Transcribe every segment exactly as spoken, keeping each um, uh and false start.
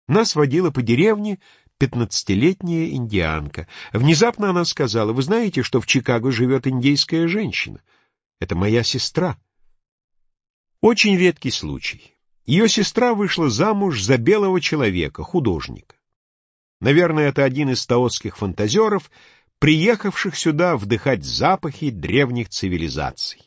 Нас водила по деревне пятнадцатилетняя индианка. Внезапно она сказала: «Вы знаете, что в Чикаго живет индейская женщина? Это моя сестра». Очень редкий случай. Ее сестра вышла замуж за белого человека, художника. Наверное, это один из таотских фантазеров, приехавших сюда вдыхать запахи древних цивилизаций.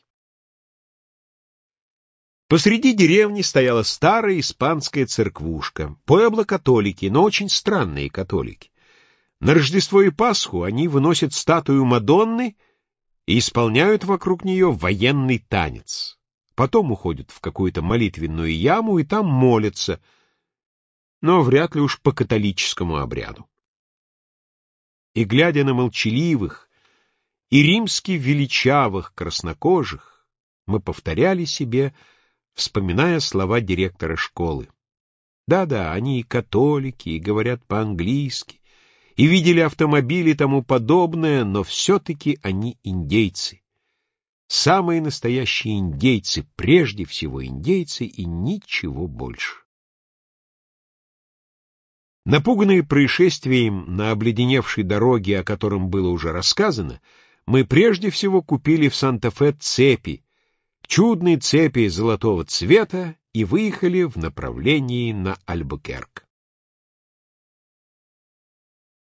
Посреди деревни стояла старая испанская церквушка. Пуэбло-католики, но очень странные католики. На Рождество и Пасху они выносят статую Мадонны и исполняют вокруг нее военный танец. Потом уходят в какую-то молитвенную яму и там молятся, но вряд ли уж по католическому обряду. И, глядя на молчаливых и римски величавых краснокожих, мы повторяли себе, вспоминая слова директора школы. Да-да, они и католики, и говорят по-английски, и видели автомобили и тому подобное, но все-таки они индейцы. Самые настоящие индейцы, прежде всего индейцы и ничего больше. Напуганные происшествием на обледеневшей дороге, о котором было уже рассказано, мы прежде всего купили в Санта-Фе цепи, чудные цепи золотого цвета, и выехали в направлении на Альбукерк.